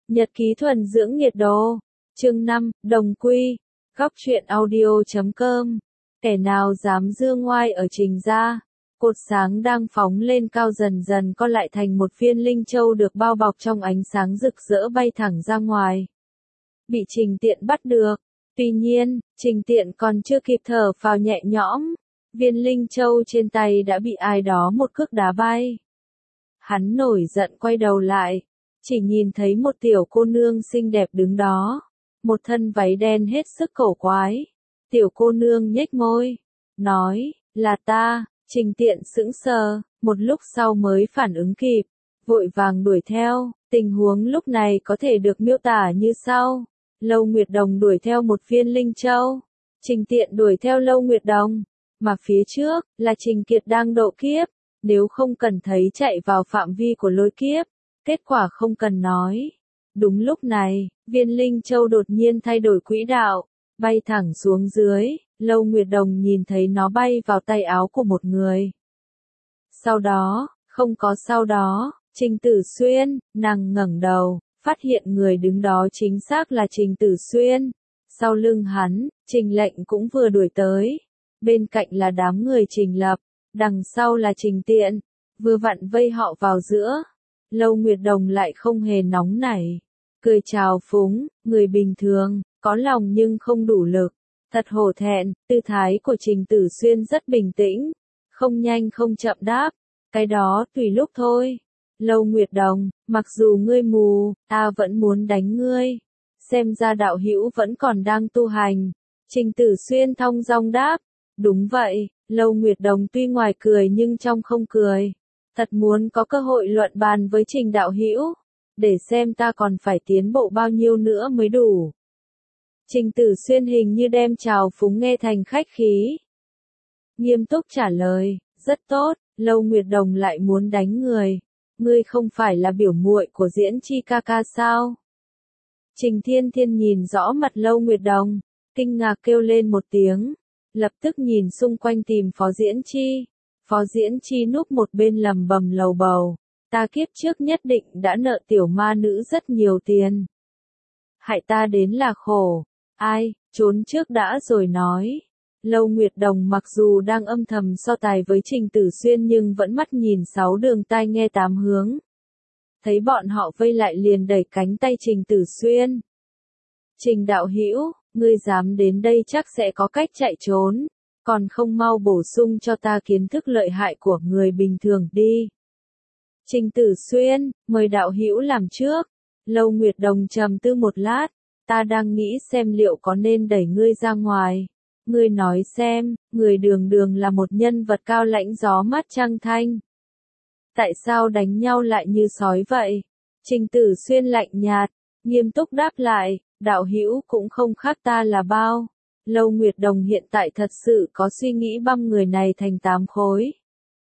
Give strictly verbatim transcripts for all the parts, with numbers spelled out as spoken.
Nhật ký thuần dưỡng nhiệt độ. Chương năm, Đồng Quy. Góc truyện audio chấm com. Kẻ nào dám dương ngoai ở Trình gia. Cột sáng đang phóng lên cao dần dần co lại thành một viên linh châu được bao bọc trong ánh sáng rực rỡ bay thẳng ra ngoài. Bị Trình Tiện bắt được. Tuy nhiên, Trình Tiện còn chưa kịp thở phào nhẹ nhõm. Viên linh châu trên tay đã bị ai đó một cước đá bay. Hắn nổi giận quay đầu lại. Chỉ nhìn thấy một tiểu cô nương xinh đẹp đứng đó. Một thân váy đen hết sức cổ quái. Tiểu cô nương nhếch môi. Nói, là ta. Trình Tiện sững sờ, một lúc sau mới phản ứng kịp. Vội vàng đuổi theo. Tình huống lúc này có thể được miêu tả như sau. Lâu Nguyệt Đồng đuổi theo một viên linh châu. Trình Tiện đuổi theo Lâu Nguyệt Đồng. Mà phía trước, là Trình Kiệt đang độ kiếp. Nếu không cần thấy chạy vào phạm vi của lôi kiếp. Kết quả không cần nói. Đúng lúc này, viên linh châu đột nhiên thay đổi quỹ đạo, bay thẳng xuống dưới. Lâu Nguyệt Đồng nhìn thấy nó bay vào tay áo của một người. Sau đó, không có sau đó, Trình Tử Xuyên, nàng ngẩng đầu, phát hiện người đứng đó chính xác là Trình Tử Xuyên. Sau lưng hắn, Trình Lệnh cũng vừa đuổi tới. Bên cạnh là đám người Trình Lập, đằng sau là Trình Tiện, vừa vặn vây họ vào giữa. Lâu Nguyệt Đồng lại không hề nóng nảy, cười chào phúng, người bình thường, có lòng nhưng không đủ lực. Thật hổ thẹn, tư thái của Trình Tử Xuyên rất bình tĩnh, không nhanh không chậm đáp, cái đó tùy lúc thôi. Lâu Nguyệt Đồng, mặc dù ngươi mù, ta vẫn muốn đánh ngươi. Xem ra đạo hữu vẫn còn đang tu hành. Trình Tử Xuyên thong dong đáp, đúng vậy. Lâu Nguyệt Đồng tuy ngoài cười nhưng trong không cười. Thật muốn có cơ hội luận bàn với Trình đạo hữu, để xem ta còn phải tiến bộ bao nhiêu nữa mới đủ. Trình Tử Xuyên hình như đem chào phúng nghe thành khách khí. Nghiêm túc trả lời, rất tốt. Lâu Nguyệt Đồng lại muốn đánh người. Ngươi không phải là biểu muội của Diễn Chi ca ca sao? Trình Thiên Thiên nhìn rõ mặt Lâu Nguyệt Đồng, kinh ngạc kêu lên một tiếng, lập tức nhìn xung quanh tìm Phó Diễn Chi. Phó Diễn Chi núp một bên lầm bầm lầu bầu, ta kiếp trước nhất định đã nợ tiểu ma nữ rất nhiều tiền. Hại ta đến là khổ, ai, trốn trước đã rồi nói. Lâu Nguyệt Đồng mặc dù đang âm thầm so tài với Trình Tử Xuyên nhưng vẫn mắt nhìn sáu đường tai nghe tám hướng. Thấy bọn họ vây lại liền đẩy cánh tay Trình Tử Xuyên. Trình đạo hữu, ngươi dám đến đây chắc sẽ có cách chạy trốn. Còn không mau bổ sung cho ta kiến thức lợi hại của người bình thường đi. Trình Tử Xuyên, mời đạo hữu làm trước. Lâu Nguyệt Đồng trầm tư một lát, ta đang nghĩ xem liệu có nên đẩy ngươi ra ngoài. Ngươi nói xem, người đường đường là một nhân vật cao lãnh gió mát trăng thanh. Tại sao đánh nhau lại như sói vậy? Trình Tử Xuyên lạnh nhạt, nghiêm túc đáp lại, đạo hữu cũng không khác ta là bao. Lâu Nguyệt Đồng hiện tại thật sự có suy nghĩ băm người này thành tám khối.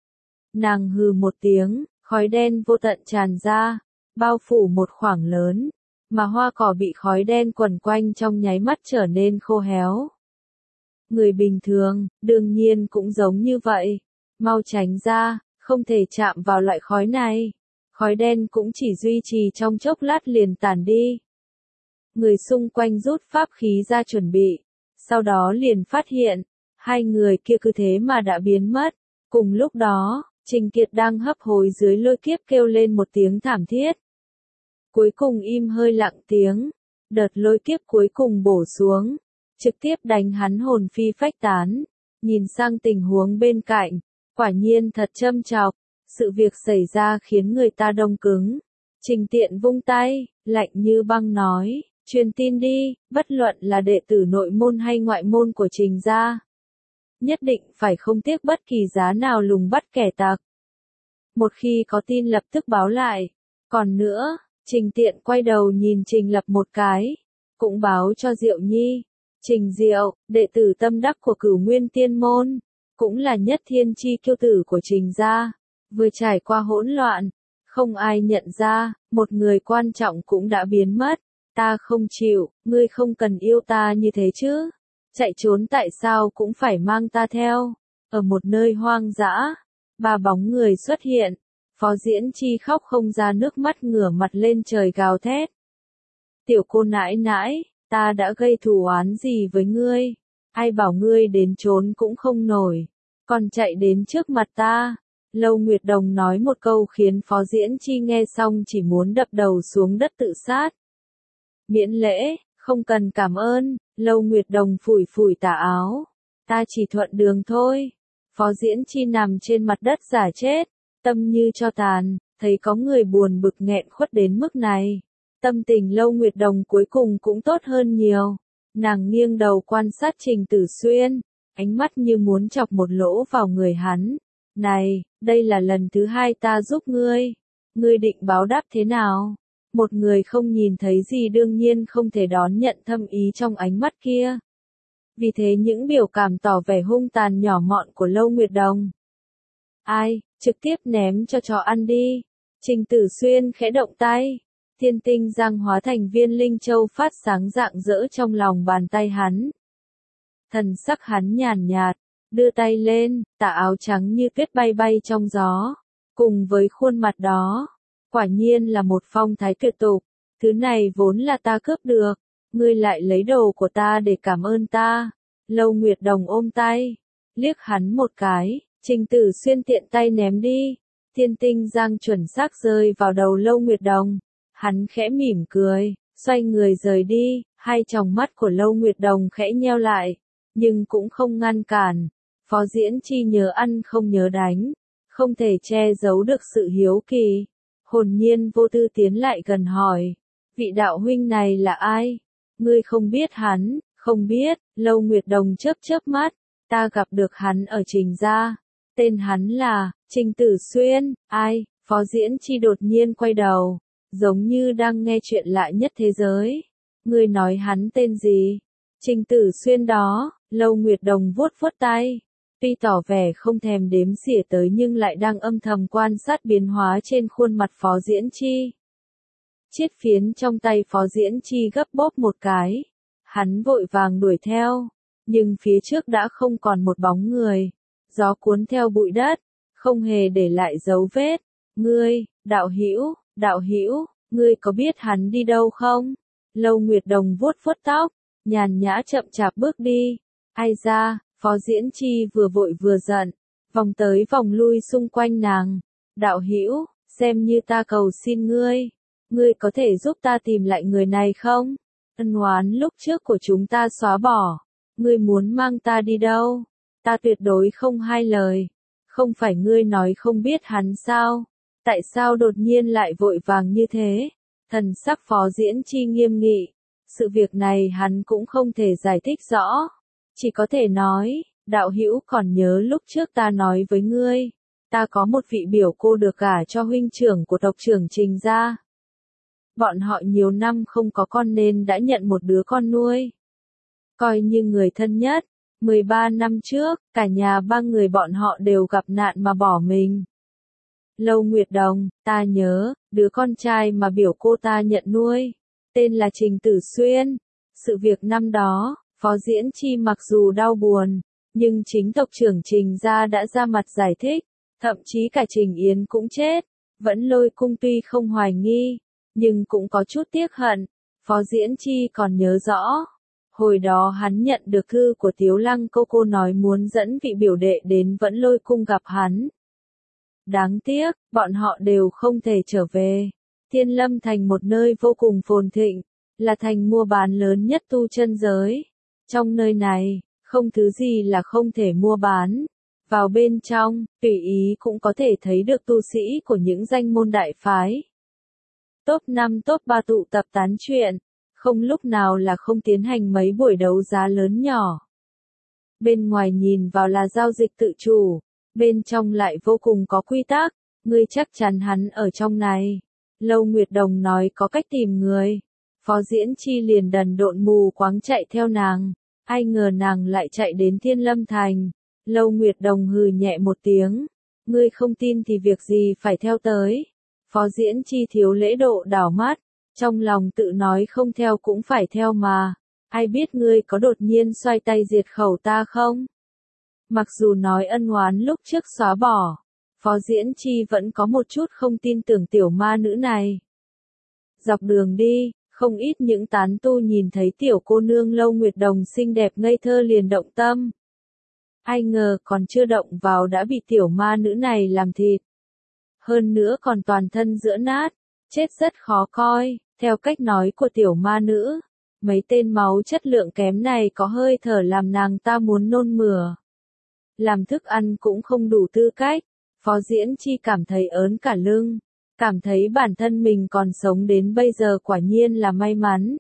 Nàng hừ một tiếng, khói đen vô tận tràn ra, bao phủ một khoảng lớn, mà hoa cỏ bị khói đen quẩn quanh trong nháy mắt trở nên khô héo. Người bình thường, đương nhiên cũng giống như vậy. Mau tránh ra, không thể chạm vào loại khói này. Khói đen cũng chỉ duy trì trong chốc lát liền tản đi. Người xung quanh rút pháp khí ra chuẩn bị. Sau đó liền phát hiện, hai người kia cứ thế mà đã biến mất. Cùng lúc đó, Trình Kiệt đang hấp hối dưới lôi kiếp kêu lên một tiếng thảm thiết. Cuối cùng im hơi lặng tiếng, đợt lôi kiếp cuối cùng bổ xuống, trực tiếp đánh hắn hồn phi phách tán. Nhìn sang tình huống bên cạnh, quả nhiên thật châm chọc, sự việc xảy ra khiến người ta đông cứng. Trình Tiện vung tay, lạnh như băng nói. Truyền tin đi, bất luận là đệ tử nội môn hay ngoại môn của Trình gia. Nhất định phải không tiếc bất kỳ giá nào lùng bắt kẻ tặc. Một khi có tin lập tức báo lại. Còn nữa, Trình Tiện quay đầu nhìn Trình Lập một cái. Cũng báo cho Diệu Nhi. Trình Diệu, đệ tử tâm đắc của Cửu Nguyên Tiên Môn. Cũng là nhất thiên chi kiêu tử của Trình gia. Vừa trải qua hỗn loạn. Không ai nhận ra, một người quan trọng cũng đã biến mất. Ta không chịu, ngươi không cần yêu ta như thế chứ. Chạy trốn tại sao cũng phải mang ta theo. Ở một nơi hoang dã, ba bóng người xuất hiện. Phó Diễn Chi khóc không ra nước mắt ngửa mặt lên trời gào thét. Tiểu cô nãi nãi, ta đã gây thù oán gì với ngươi? Ai bảo ngươi đến trốn cũng không nổi, còn chạy đến trước mặt ta. Lâu Nguyệt Đồng nói một câu khiến Phó Diễn Chi nghe xong chỉ muốn đập đầu xuống đất tự sát. Miễn lễ, không cần cảm ơn, Lâu Nguyệt Đồng phủi phủi tà áo. Ta chỉ thuận đường thôi. Phó Diễn Chi nằm trên mặt đất giả chết, tâm như tro tàn, thấy có người buồn bực nghẹn khuất đến mức này. Tâm tình Lâu Nguyệt Đồng cuối cùng cũng tốt hơn nhiều. Nàng nghiêng đầu quan sát Trình Tử Xuyên, ánh mắt như muốn chọc một lỗ vào người hắn. Này, đây là lần thứ hai ta giúp ngươi. Ngươi định báo đáp thế nào? Một người không nhìn thấy gì đương nhiên không thể đón nhận thâm ý trong ánh mắt kia. Vì thế những biểu cảm tỏ vẻ hung tàn nhỏ mọn của Lâu Nguyệt Đồng. Ai, trực tiếp ném cho chó ăn đi. Trình Tử Xuyên khẽ động tay. Thiên tinh giang hóa thành viên linh châu phát sáng rạng rỡ trong lòng bàn tay hắn. Thần sắc hắn nhàn nhạt, đưa tay lên, tà áo trắng như tuyết bay bay trong gió. Cùng với khuôn mặt đó, quả nhiên là một phong thái tuyệt tục. Thứ này vốn là ta cướp được, ngươi lại lấy đồ của ta để cảm ơn ta. Lâu Nguyệt Đồng ôm tay, liếc hắn một cái, Trình Tử Xuyên tiện tay ném đi. Thiên tinh giang chuẩn xác rơi vào đầu Lâu Nguyệt Đồng. Hắn khẽ mỉm cười, xoay người rời đi, hai tròng mắt của Lâu Nguyệt Đồng khẽ nheo lại, nhưng cũng không ngăn cản. Phó Diễn Chi nhớ ăn không nhớ đánh, không thể che giấu được sự hiếu kỳ. Hồn nhiên vô tư tiến lại gần hỏi, vị đạo huynh này là ai? Ngươi không biết hắn? Không biết. Lâu Nguyệt Đồng chớp chớp mắt, ta gặp được hắn ở Trình gia, tên hắn là Trình Tử Xuyên. Ai? Phó Diễn Chi đột nhiên quay đầu, giống như đang nghe chuyện lạ nhất thế giới. Ngươi nói hắn tên gì? Trình Tử Xuyên đó. Lâu Nguyệt Đồng vuốt vuốt tay, tuy tỏ vẻ không thèm đếm xỉa tới nhưng lại đang âm thầm quan sát biến hóa trên khuôn mặt Phó Diễn Chi. Chiếc phiến trong tay Phó Diễn Chi gấp bóp một cái, hắn vội vàng đuổi theo, nhưng phía trước đã không còn một bóng người, gió cuốn theo bụi đất, không hề để lại dấu vết. Ngươi, đạo hữu, đạo hữu, ngươi có biết hắn đi đâu không? Lâu Nguyệt Đồng vuốt vuốt tóc, nhàn nhã chậm chạp bước đi. Ai ra, Phó Diễn Chi vừa vội vừa giận, vòng tới vòng lui xung quanh nàng. Đạo hữu, xem như ta cầu xin ngươi, ngươi có thể giúp ta tìm lại người này không? Ân oán lúc trước của chúng ta xóa bỏ, ngươi muốn mang ta đi đâu? Ta tuyệt đối không hai lời. Không phải ngươi nói không biết hắn sao? Tại sao đột nhiên lại vội vàng như thế? Thần sắc Phó Diễn Chi nghiêm nghị, sự việc này hắn cũng không thể giải thích rõ. Chỉ có thể nói, đạo hữu còn nhớ lúc trước ta nói với ngươi, ta có một vị biểu cô được gả cho huynh trưởng của tộc trưởng Trình gia. Bọn họ nhiều năm không có con nên đã nhận một đứa con nuôi. Coi như người thân nhất, mười ba năm trước, cả nhà ba người bọn họ đều gặp nạn mà bỏ mình. Lâu Nguyệt Đồng, ta nhớ, đứa con trai mà biểu cô ta nhận nuôi, tên là Trình Tử Xuyên. Sự việc năm đó, Phó Diễn Chi mặc dù đau buồn, nhưng chính tộc trưởng Trình gia đã ra mặt giải thích, thậm chí cả Trình Yến cũng chết. Vẫn Lôi Cung tuy không hoài nghi, nhưng cũng có chút tiếc hận. Phó Diễn Chi còn nhớ rõ, hồi đó hắn nhận được thư của Tiếu Lăng cô cô nói muốn dẫn vị biểu đệ đến Vẫn Lôi Cung gặp hắn. Đáng tiếc, bọn họ đều không thể trở về. Thiên Lâm thành một nơi vô cùng phồn thịnh, là thành mua bán lớn nhất tu chân giới. Trong nơi này, không thứ gì là không thể mua bán. Vào bên trong, tùy ý cũng có thể thấy được tu sĩ của những danh môn đại phái. Top năm top ba tụ tập tán chuyện, không lúc nào là không tiến hành mấy buổi đấu giá lớn nhỏ. Bên ngoài nhìn vào là giao dịch tự chủ, bên trong lại vô cùng có quy tắc, ngươi chắc chắn hắn ở trong này. Lâu Nguyệt Đồng nói có cách tìm người. Phó Diễn Chi liền đần độn mù quáng chạy theo nàng, ai ngờ nàng lại chạy đến Thiên Lâm thành. Lâu Nguyệt Đồng hừ nhẹ một tiếng, ngươi không tin thì việc gì phải theo tới. Phó Diễn Chi thiếu lễ độ đảo mắt, trong lòng tự nói không theo cũng phải theo mà, ai biết ngươi có đột nhiên xoay tay diệt khẩu ta không? Mặc dù nói ân oán lúc trước xóa bỏ, Phó Diễn Chi vẫn có một chút không tin tưởng tiểu ma nữ này. Dọc đường đi, Không ít những tán tu nhìn thấy tiểu cô nương Lâu Nguyệt Đồng xinh đẹp ngây thơ liền động tâm. Ai ngờ còn chưa động vào đã bị tiểu ma nữ này làm thịt. Hơn nữa còn toàn thân giữa nát, chết rất khó coi, theo cách nói của tiểu ma nữ. Mấy tên máu chất lượng kém này có hơi thở làm nàng ta muốn nôn mửa. Làm thức ăn cũng không đủ tư cách, Phó Diễn Chi cảm thấy ớn cả lưng, cảm thấy bản thân mình còn sống đến bây giờ quả nhiên là may mắn.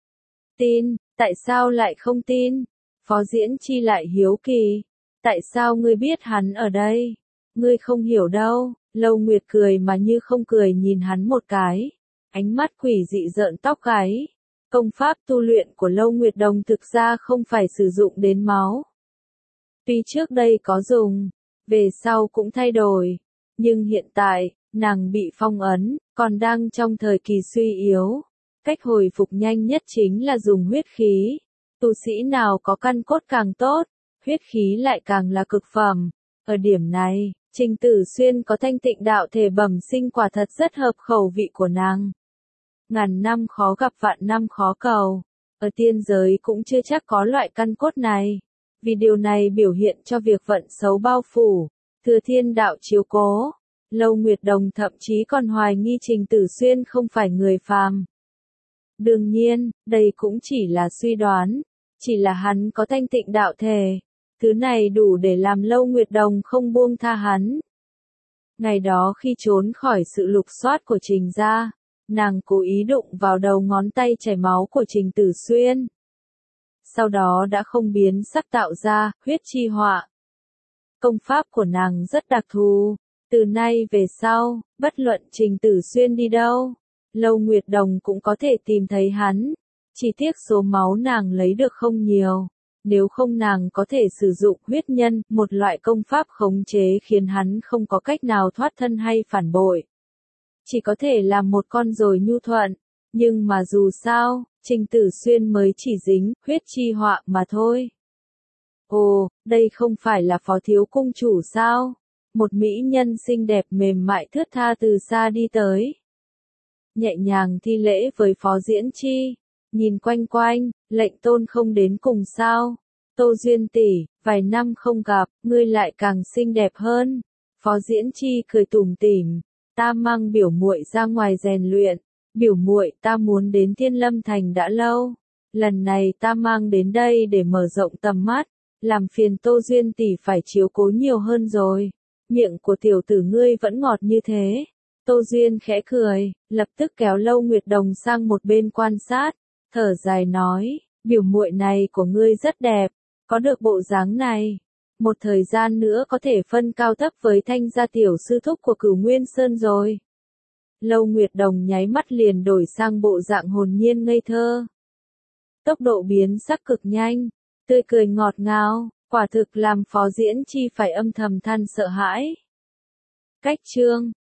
Tin, tại sao lại không tin? Phó Diễn Chi lại hiếu kỳ, tại sao ngươi biết hắn ở đây? Ngươi không hiểu đâu. Lâu Nguyệt cười mà như không cười nhìn hắn một cái, ánh mắt quỷ dị rợn tóc gáy. Công pháp tu luyện của Lâu Nguyệt Đồng thực ra không phải sử dụng đến máu. Tuy trước đây có dùng, về sau cũng thay đổi, nhưng hiện tại, nàng bị phong ấn, còn đang trong thời kỳ suy yếu. Cách hồi phục nhanh nhất chính là dùng huyết khí. Tu sĩ nào có căn cốt càng tốt, huyết khí lại càng là cực phẩm. Ở điểm này, Trình Tử Xuyên có thanh tịnh đạo thể bẩm sinh quả thật rất hợp khẩu vị của nàng. Ngàn năm khó gặp vạn năm khó cầu, ở tiên giới cũng chưa chắc có loại căn cốt này. Vì điều này biểu hiện cho việc vận xấu bao phủ, thừa thiên đạo chiếu cố. Lâu Nguyệt Đồng thậm chí còn hoài nghi Trình Tử Xuyên không phải người phàm. Đương nhiên, đây cũng chỉ là suy đoán, chỉ là hắn có thanh tịnh đạo thể. Thứ này đủ để làm Lâu Nguyệt Đồng không buông tha hắn. Ngày đó khi trốn khỏi sự lục soát của Trình gia, nàng cố ý đụng vào đầu ngón tay chảy máu của Trình Tử Xuyên. Sau đó đã không biến sắc tạo ra huyết chi họa. Công pháp của nàng rất đặc thù, từ nay về sau, bất luận Trình Tử Xuyên đi đâu, Lâu Nguyệt Đồng cũng có thể tìm thấy hắn. Chỉ tiếc số máu nàng lấy được không nhiều. Nếu không nàng có thể sử dụng huyết nhân, một loại công pháp khống chế khiến hắn không có cách nào thoát thân hay phản bội. Chỉ có thể làm một con rồi nhu thuận, nhưng mà dù sao, Trình Tử Xuyên mới chỉ dính huyết chi họa mà thôi. Ồ, đây không phải là Phó thiếu cung chủ sao? Một mỹ nhân xinh đẹp mềm mại thướt tha từ xa đi tới. Nhẹ nhàng thi lễ với Phó Diễn Chi. Nhìn quanh quanh, lệnh tôn không đến cùng sao? Tô Duyên tỷ, vài năm không gặp, ngươi lại càng xinh đẹp hơn. Phó Diễn Chi cười tủm tỉm, ta mang biểu muội ra ngoài rèn luyện. Biểu muội ta muốn đến Thiên Lâm Thành đã lâu. Lần này ta mang đến đây để mở rộng tầm mắt, làm phiền Tô Duyên tỷ phải chiếu cố nhiều hơn rồi. Miệng của tiểu tử ngươi vẫn ngọt như thế. Tô Duyên khẽ cười, lập tức kéo Lâu Nguyệt Đồng sang một bên quan sát. Thở dài nói, biểu muội này của ngươi rất đẹp, có được bộ dáng này, một thời gian nữa có thể phân cao thấp với Thanh gia tiểu sư thúc của Cửu Nguyên Sơn rồi. Lâu Nguyệt Đồng nháy mắt liền đổi sang bộ dạng hồn nhiên ngây thơ. Tốc độ biến sắc cực nhanh, tươi cười ngọt ngào, quả thực làm Phó Diễn Chi phải âm thầm than sợ hãi. Cách chương